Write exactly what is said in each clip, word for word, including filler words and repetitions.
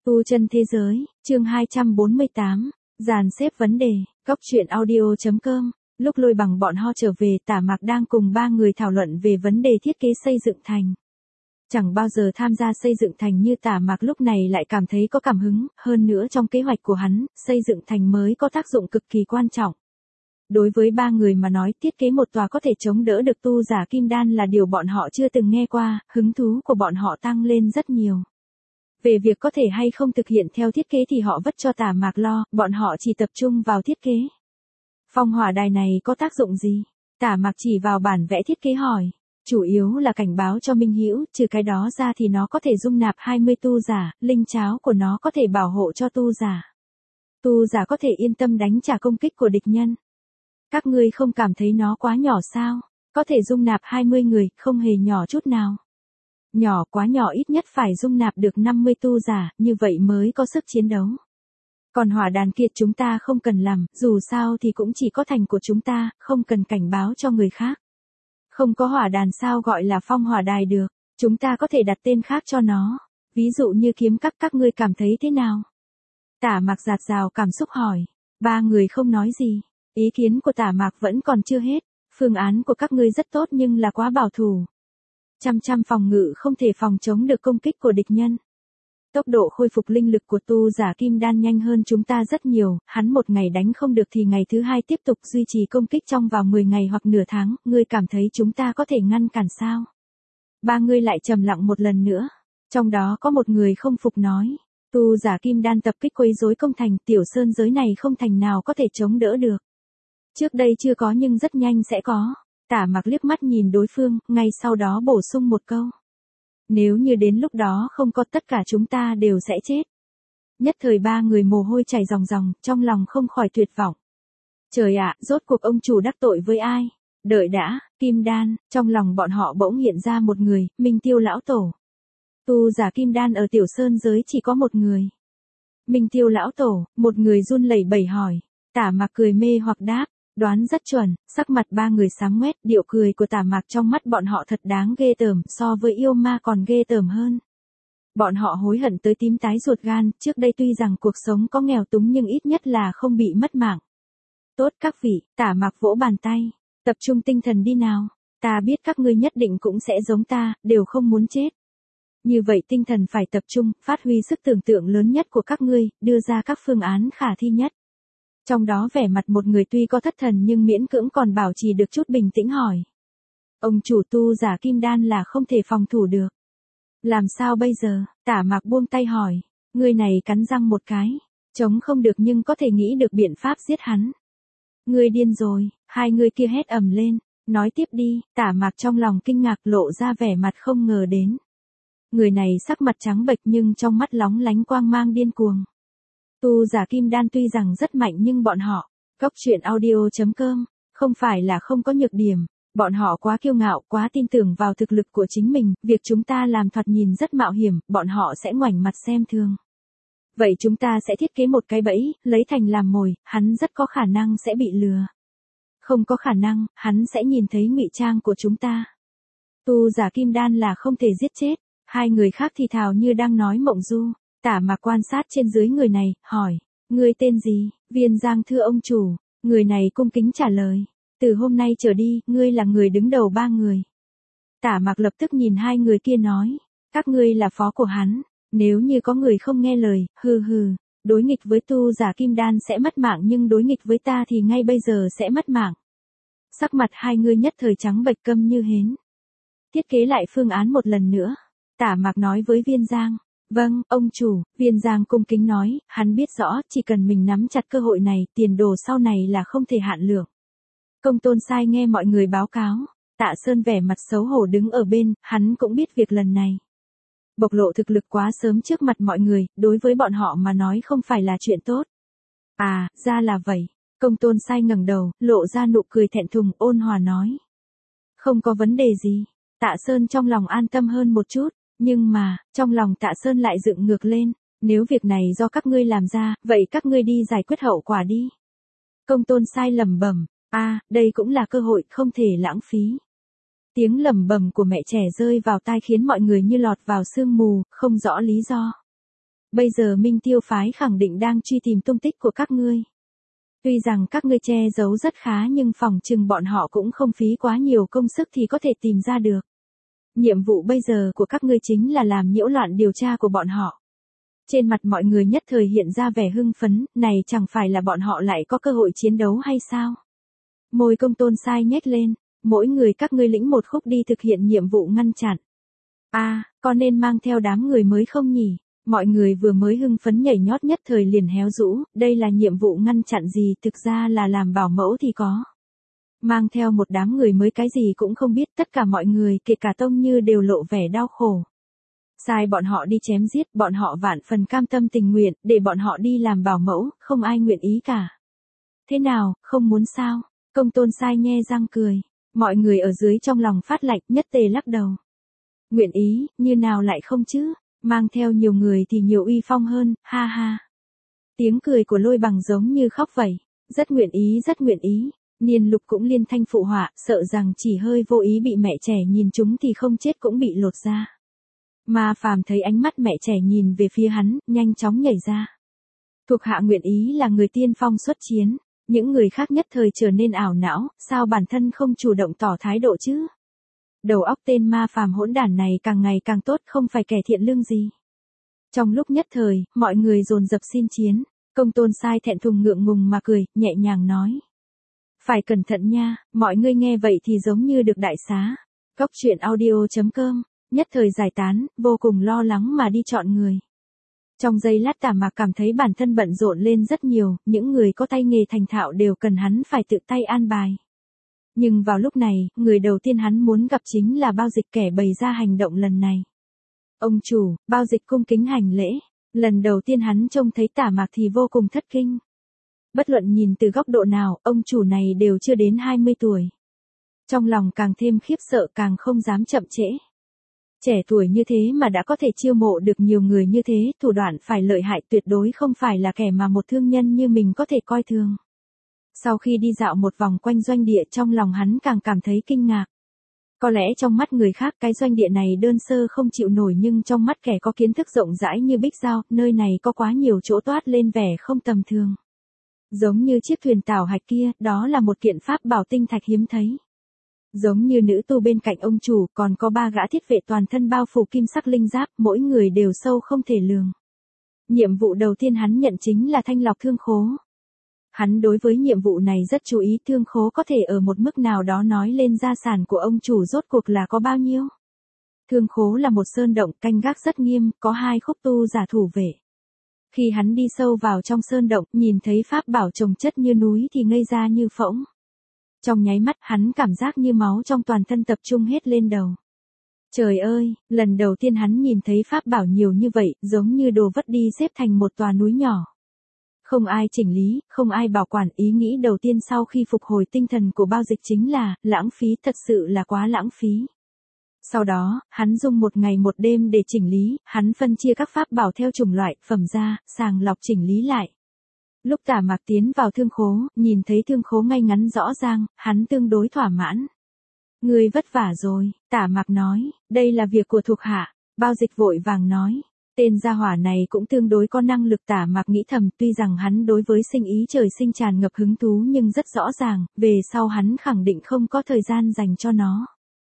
Tu chân thế giới, chương hai trăm bốn mươi tám, dàn xếp vấn đề, góc truyện audio chấm com. Lúc Lôi Bằng bọn họ trở về, Tả Mạc đang cùng ba người thảo luận về vấn đề thiết kế xây dựng thành. Chẳng bao giờ tham gia xây dựng thành như Tả Mạc lúc này lại cảm thấy có cảm hứng, hơn nữa trong kế hoạch của hắn, xây dựng thành mới có tác dụng cực kỳ quan trọng. Đối với ba người mà nói, thiết kế một tòa có thể chống đỡ được tu giả kim đan là điều bọn họ chưa từng nghe qua, hứng thú của bọn họ tăng lên rất nhiều. Về việc có thể hay không thực hiện theo thiết kế thì họ vất cho Tả Mạc lo, bọn họ chỉ tập trung vào thiết kế. Phong hỏa đài này có tác dụng gì? Tả Mạc chỉ vào bản vẽ thiết kế hỏi. Chủ yếu là cảnh báo cho Minh Hữu, trừ cái đó ra thì nó có thể dung nạp hai mươi tu giả, linh cháo của nó có thể bảo hộ cho tu giả. Tu giả có thể yên tâm đánh trả công kích của địch nhân. Các ngươi không cảm thấy nó quá nhỏ sao? Có thể dung nạp hai mươi người, không hề nhỏ chút nào. Nhỏ quá nhỏ, ít nhất phải dung nạp được năm mươi tu giả, như vậy mới có sức chiến đấu. Còn hỏa đàn kia chúng ta không cần làm, dù sao thì cũng chỉ có thành của chúng ta, không cần cảnh báo cho người khác. Không có hỏa đàn sao gọi là phong hỏa đài được, chúng ta có thể đặt tên khác cho nó, ví dụ như kiếm các các ngươi cảm thấy thế nào? Tả Mạc dạt dào cảm xúc hỏi, ba người không nói gì, ý kiến của Tả Mạc vẫn còn chưa hết, phương án của các ngươi rất tốt nhưng là quá bảo thủ. Trăm trăm phòng ngự không thể phòng chống được công kích của địch nhân. Tốc độ khôi phục linh lực của tu giả kim đan nhanh hơn chúng ta rất nhiều, hắn một ngày đánh không được thì ngày thứ hai tiếp tục duy trì công kích trong vào mười ngày hoặc nửa tháng, ngươi cảm thấy chúng ta có thể ngăn cản sao? Ba người lại trầm lặng một lần nữa, trong đó có một người không phục nói, tu giả kim đan tập kích quấy rối công thành, tiểu sơn giới này không thành nào có thể chống đỡ được. Trước đây chưa có nhưng rất nhanh sẽ có. Tả Mạc liếc mắt nhìn đối phương, ngay sau đó bổ sung một câu. Nếu như đến lúc đó không có tất cả chúng ta đều sẽ chết. Nhất thời ba người mồ hôi chảy ròng ròng, trong lòng không khỏi tuyệt vọng. Trời ạ, rốt cuộc ông chủ đắc tội với ai? Đợi đã, kim đan, trong lòng bọn họ bỗng hiện ra một người, Minh Tiêu lão tổ. Tu giả kim đan ở tiểu sơn giới chỉ có một người. Minh Tiêu lão tổ, một người run lẩy bẩy hỏi. Tả Mạc cười mê hoặc đáp. Đoán rất chuẩn, sắc mặt ba người sáng ngoét, điệu cười của Tả Mạc trong mắt bọn họ thật đáng ghê tởm, so với yêu ma còn ghê tởm hơn. Bọn họ hối hận tới tím tái ruột gan, trước đây tuy rằng cuộc sống có nghèo túng nhưng ít nhất là không bị mất mạng. Tốt các vị, Tả Mạc vỗ bàn tay, tập trung tinh thần đi nào, ta biết các ngươi nhất định cũng sẽ giống ta, đều không muốn chết. Như vậy tinh thần phải tập trung, phát huy sức tưởng tượng lớn nhất của các ngươi, đưa ra các phương án khả thi nhất. Trong đó vẻ mặt một người tuy có thất thần nhưng miễn cưỡng còn bảo trì được chút bình tĩnh hỏi. Ông chủ tu giả kim đan là không thể phòng thủ được. Làm sao bây giờ? Tả Mạc buông tay hỏi. Người này cắn răng một cái. Chống không được nhưng có thể nghĩ được biện pháp giết hắn. Người điên rồi, hai người kia hét ầm lên. Nói tiếp đi, Tả Mạc trong lòng kinh ngạc lộ ra vẻ mặt không ngờ đến. Người này sắc mặt trắng bệch nhưng trong mắt lóng lánh quang mang điên cuồng. Tu giả kim đan tuy rằng rất mạnh nhưng bọn họ, góc truyện audio chấm com, không phải là không có nhược điểm, bọn họ quá kiêu ngạo, quá tin tưởng vào thực lực của chính mình, việc chúng ta làm thoạt nhìn rất mạo hiểm, bọn họ sẽ ngoảnh mặt xem thường. Vậy chúng ta sẽ thiết kế một cái bẫy, lấy thành làm mồi, hắn rất có khả năng sẽ bị lừa. Không có khả năng, hắn sẽ nhìn thấy ngụy trang của chúng ta. Tu giả kim đan là không thể giết chết, hai người khác thì thào như đang nói mộng du. Tả Mạc quan sát trên dưới người này, hỏi, ngươi tên gì? Viên Giang thưa ông chủ, người này cung kính trả lời, từ hôm nay trở đi, ngươi là người đứng đầu ba người. Tả Mạc lập tức nhìn hai người kia nói, các ngươi là phó của hắn, nếu như có người không nghe lời, hừ hừ, đối nghịch với tu giả kim đan sẽ mất mạng nhưng đối nghịch với ta thì ngay bây giờ sẽ mất mạng. Sắc mặt hai người nhất thời trắng bệch câm như hến. Thiết kế lại phương án một lần nữa, Tả Mạc nói với Viên Giang. Vâng, ông chủ, Viên Giang cung kính nói, hắn biết rõ, chỉ cần mình nắm chặt cơ hội này, tiền đồ sau này là không thể hạn lượng. Công Tôn Sai nghe mọi người báo cáo, Tạ Sơn vẻ mặt xấu hổ đứng ở bên, hắn cũng biết việc lần này. Bộc lộ thực lực quá sớm trước mặt mọi người, đối với bọn họ mà nói không phải là chuyện tốt. À, ra là vậy. Công Tôn Sai ngẩng đầu, lộ ra nụ cười thẹn thùng, ôn hòa nói. Không có vấn đề gì. Tạ Sơn trong lòng an tâm hơn một chút. Nhưng mà, trong lòng Tạ Sơn lại dựng ngược lên, nếu việc này do các ngươi làm ra, vậy các ngươi đi giải quyết hậu quả đi. Công Tôn Sai lẩm bẩm, a, à, đây cũng là cơ hội không thể lãng phí. Tiếng lẩm bẩm của mẹ trẻ rơi vào tai khiến mọi người như lọt vào sương mù, không rõ lý do. Bây giờ Minh Tiêu phái khẳng định đang truy tìm tung tích của các ngươi. Tuy rằng các ngươi che giấu rất khá nhưng phòng chừng bọn họ cũng không phí quá nhiều công sức thì có thể tìm ra được. Nhiệm vụ bây giờ của các ngươi chính là làm nhiễu loạn điều tra của bọn họ. Trên mặt mọi người nhất thời hiện ra vẻ hưng phấn, này chẳng phải là bọn họ lại có cơ hội chiến đấu hay sao? Môi Công Tôn Sai nhếch lên, mỗi người các ngươi lĩnh một khúc đi thực hiện nhiệm vụ ngăn chặn. A, à, có nên mang theo đám người mới không nhỉ? Mọi người vừa mới hưng phấn nhảy nhót nhất thời liền héo rũ, đây là nhiệm vụ ngăn chặn gì, thực ra là làm bảo mẫu thì có. Mang theo một đám người mới cái gì cũng không biết, tất cả mọi người kể cả Tông Như đều lộ vẻ đau khổ. Sai bọn họ đi chém giết, bọn họ vạn phần cam tâm tình nguyện, để bọn họ đi làm bảo mẫu, không ai nguyện ý cả. Thế nào, không muốn sao? Công Tôn Sai nhe răng cười. Mọi người ở dưới trong lòng phát lạnh, nhất tề lắc đầu. Nguyện ý, như nào lại không chứ? Mang theo nhiều người thì nhiều uy phong hơn, ha ha. Tiếng cười của Lôi Bằng giống như khóc vậy. Rất nguyện ý, rất nguyện ý. Niên Lục cũng liên thanh phụ họa, sợ rằng chỉ hơi vô ý bị mẹ trẻ nhìn chúng thì không chết cũng bị lột ra. Ma Phàm thấy ánh mắt mẹ trẻ nhìn về phía hắn, nhanh chóng nhảy ra. Thuộc hạ nguyện ý là người tiên phong xuất chiến, những người khác nhất thời trở nên ảo não, sao bản thân không chủ động tỏ thái độ chứ? Đầu óc tên Ma Phàm hỗn đản này càng ngày càng tốt, không phải kẻ thiện lương gì. Trong lúc nhất thời, mọi người dồn dập xin chiến, Công Tôn Sai thẹn thùng ngượng ngùng mà cười, nhẹ nhàng nói. Phải cẩn thận nha, mọi người nghe vậy thì giống như được đại xá. Góc truyện audio chấm com, nhất thời giải tán, vô cùng lo lắng mà đi chọn người. Trong giây lát Tả Mạc cảm thấy bản thân bận rộn lên rất nhiều, những người có tay nghề thành thạo đều cần hắn phải tự tay an bài. Nhưng vào lúc này, người đầu tiên hắn muốn gặp chính là Bao Dịch, kẻ bày ra hành động lần này. Ông chủ, Bao Dịch cung kính hành lễ, lần đầu tiên hắn trông thấy Tả Mạc thì vô cùng thất kinh. Bất luận nhìn từ góc độ nào, ông chủ này đều chưa đến hai mươi tuổi. Trong lòng càng thêm khiếp sợ, càng không dám chậm trễ. Trẻ tuổi như thế mà đã có thể chiêu mộ được nhiều người như thế, thủ đoạn phải lợi hại, tuyệt đối không phải là kẻ mà một thương nhân như mình có thể coi thường. Sau khi đi dạo một vòng quanh doanh địa, trong lòng hắn càng cảm thấy kinh ngạc. Có lẽ trong mắt người khác cái doanh địa này đơn sơ không chịu nổi, nhưng trong mắt kẻ có kiến thức rộng rãi như Bích Giao, nơi này có quá nhiều chỗ toát lên vẻ không tầm thường. Giống như chiếc thuyền tảo hạch kia, đó là một kiện pháp bảo tinh thạch hiếm thấy. Giống như nữ tu bên cạnh ông chủ, còn có ba gã thiết vệ toàn thân bao phủ kim sắc linh giáp, mỗi người đều sâu không thể lường. Nhiệm vụ đầu tiên hắn nhận chính là thanh lọc thương khố. Hắn đối với nhiệm vụ này rất chú ý, thương khố có thể ở một mức nào đó nói lên gia sản của ông chủ rốt cuộc là có bao nhiêu. Thương khố là một sơn động canh gác rất nghiêm, có hai khúc tu giả thủ vệ. Khi hắn đi sâu vào trong sơn động, nhìn thấy pháp bảo chồng chất như núi thì ngây ra như phỗng. Trong nháy mắt hắn cảm giác như máu trong toàn thân tập trung hết lên đầu. Trời ơi, lần đầu tiên hắn nhìn thấy pháp bảo nhiều như vậy, giống như đồ vất đi xếp thành một tòa núi nhỏ. Không ai chỉnh lý, không ai bảo quản, ý nghĩ đầu tiên sau khi phục hồi tinh thần của Bao Dịch chính là, lãng phí, thật sự là quá lãng phí. Sau đó, hắn dùng một ngày một đêm để chỉnh lý, hắn phân chia các pháp bảo theo chủng loại, phẩm ra, sàng lọc chỉnh lý lại. Lúc Tả Mạc tiến vào thương khố, nhìn thấy thương khố ngay ngắn rõ ràng, hắn tương đối thỏa mãn. Ngươi vất vả rồi, Tả Mạc nói, đây là việc của thuộc hạ. Bao Dịch vội vàng nói, tên gia hỏa này cũng tương đối có năng lực. Tả Mạc nghĩ thầm, tuy rằng hắn đối với sinh ý trời sinh tràn ngập hứng thú nhưng rất rõ ràng, về sau hắn khẳng định không có thời gian dành cho nó.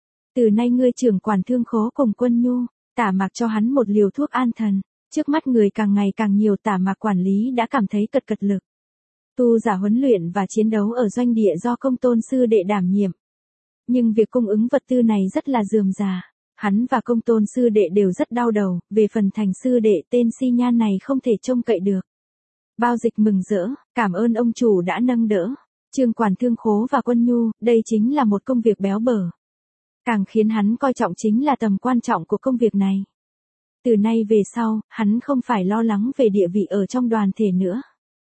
Từ nay ngươi trưởng quản thương khố cùng Quân Nhu. Tả Mạc cho hắn một liều thuốc an thần. Trước mắt người càng ngày càng nhiều, Tả Mạc quản lý đã cảm thấy cật cật lực. Tu giả huấn luyện và chiến đấu ở doanh địa do Công Tôn sư đệ đảm nhiệm. Nhưng việc cung ứng vật tư này rất là rườm rà. Hắn và Công Tôn sư đệ đều rất đau đầu, về phần Thành sư đệ tên si nhan này không thể trông cậy được. Bao Dịch mừng rỡ, cảm ơn ông chủ đã nâng đỡ. Trương quản thương khố và Quân Nhu, đây chính là một công việc béo bở. Càng khiến hắn coi trọng chính là tầm quan trọng của công việc này. Từ nay về sau, hắn không phải lo lắng về địa vị ở trong đoàn thể nữa.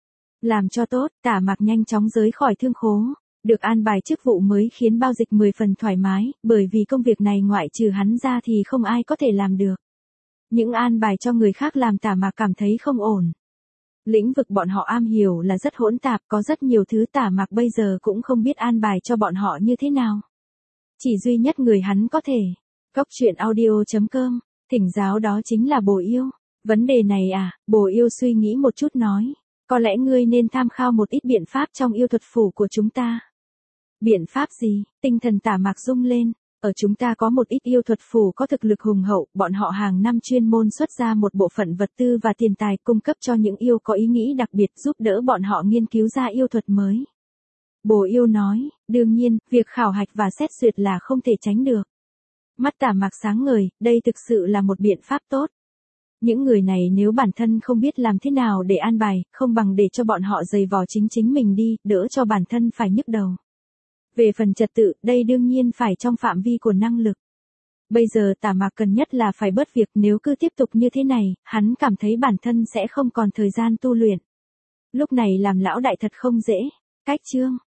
Làm cho tốt, Tả Mạc nhanh chóng rời khỏi thương khố. Được an bài chức vụ mới khiến Bao Dịch mười phần thoải mái, bởi vì công việc này ngoại trừ hắn ra thì không ai có thể làm được. Những an bài cho người khác làm Tả Mạc cảm thấy không ổn. Lĩnh vực bọn họ am hiểu là rất hỗn tạp, có rất nhiều thứ Tả Mạc bây giờ cũng không biết an bài cho bọn họ như thế nào. Chỉ duy nhất người hắn có thể. Góc truyện audio chấm com, thỉnh giáo đó chính là bồ yêu. Vấn đề này à, bồ yêu suy nghĩ một chút nói. Có lẽ ngươi nên tham khảo một ít biện pháp trong yêu thuật phủ của chúng ta. Biện pháp gì? Tinh thần Tả Mạc rung lên. Ở chúng ta có một ít yêu thuật phủ có thực lực hùng hậu, bọn họ hàng năm chuyên môn xuất ra một bộ phận vật tư và tiền tài cung cấp cho những yêu có ý nghĩ đặc biệt giúp đỡ bọn họ nghiên cứu ra yêu thuật mới. Bồ yêu nói, đương nhiên, việc khảo hạch và xét duyệt là không thể tránh được. Mắt Tả Mạc sáng ngời, đây thực sự là một biện pháp tốt. Những người này nếu bản thân không biết làm thế nào để an bài, không bằng để cho bọn họ giày vò chính chính mình đi, đỡ cho bản thân phải nhức đầu. Về phần trật tự, đây đương nhiên phải trong phạm vi của năng lực. Bây giờ Tả Mạc cần nhất là phải bớt việc, nếu cứ tiếp tục như thế này, hắn cảm thấy bản thân sẽ không còn thời gian tu luyện. Lúc này làm lão đại thật không dễ. Cách chương